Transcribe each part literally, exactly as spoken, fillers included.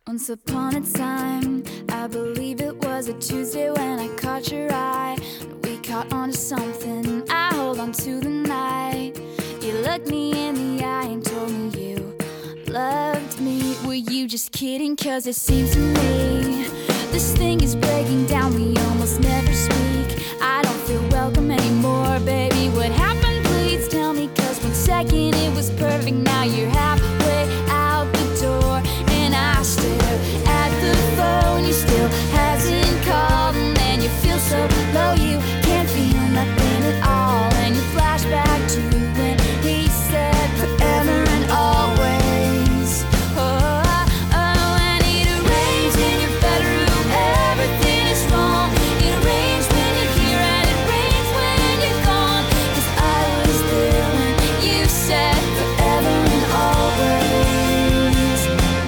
Once upon a time, I believe it was a Tuesday when I caught your eye. We caught on to something, I hold on to the night. You looked me in the eye and told me you loved me. Were you just kidding? Cause it seems to me this thing is breaking down, we almost never speak. I don't feel welcome anymore, baby. What happened? Please tell me. Cause one second it was perfect, now you're halfway out the door. And I stare at the phone, you still hasn't called. And then you feel so low, you can't feel nothing at all. And you flash back to when he said forever and always. Oh, oh, and it rains in your bedroom, everything is wrong. It rains when you're here and it rains when you're gone. Cause I was there when you said forever and always.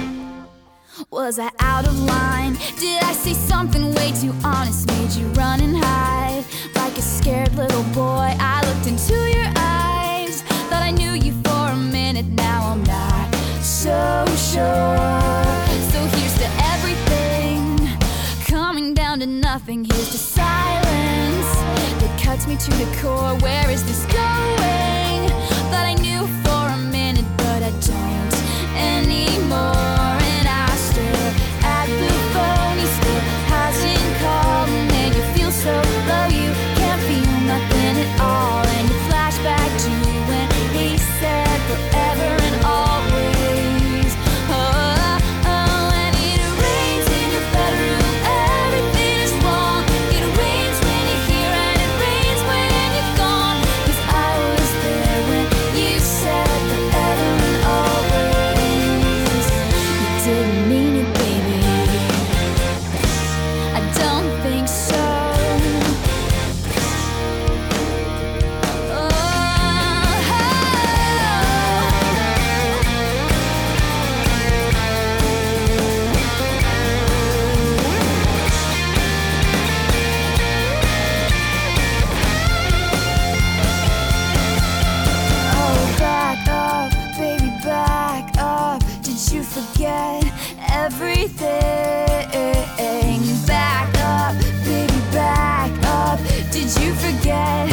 Was I out of line? Did I say something way too honest? Made you run and hide like a scared little boy. I looked into your eyes, thought I knew you for a minute. Now I'm not so sure. So here's to everything coming down to nothing. Here's to silence that cuts me to the core. Where is this going? Thought I knew for a minute, but I don't anymore. And I stare at the phone, he still hasn't called. And then you feel so low, you can't feel nothing at all. And you flash back to when he said forever and always. Oh, oh, and it rains in your bedroom, everything is wrong. It rains when you're here and it rains when you're gone. Cause I was there when you said forever and always. You didn't mean it, baby. I don't think so. Oh, back up, baby, back up. Did you forget everything? Back up, baby, back up. Did you forget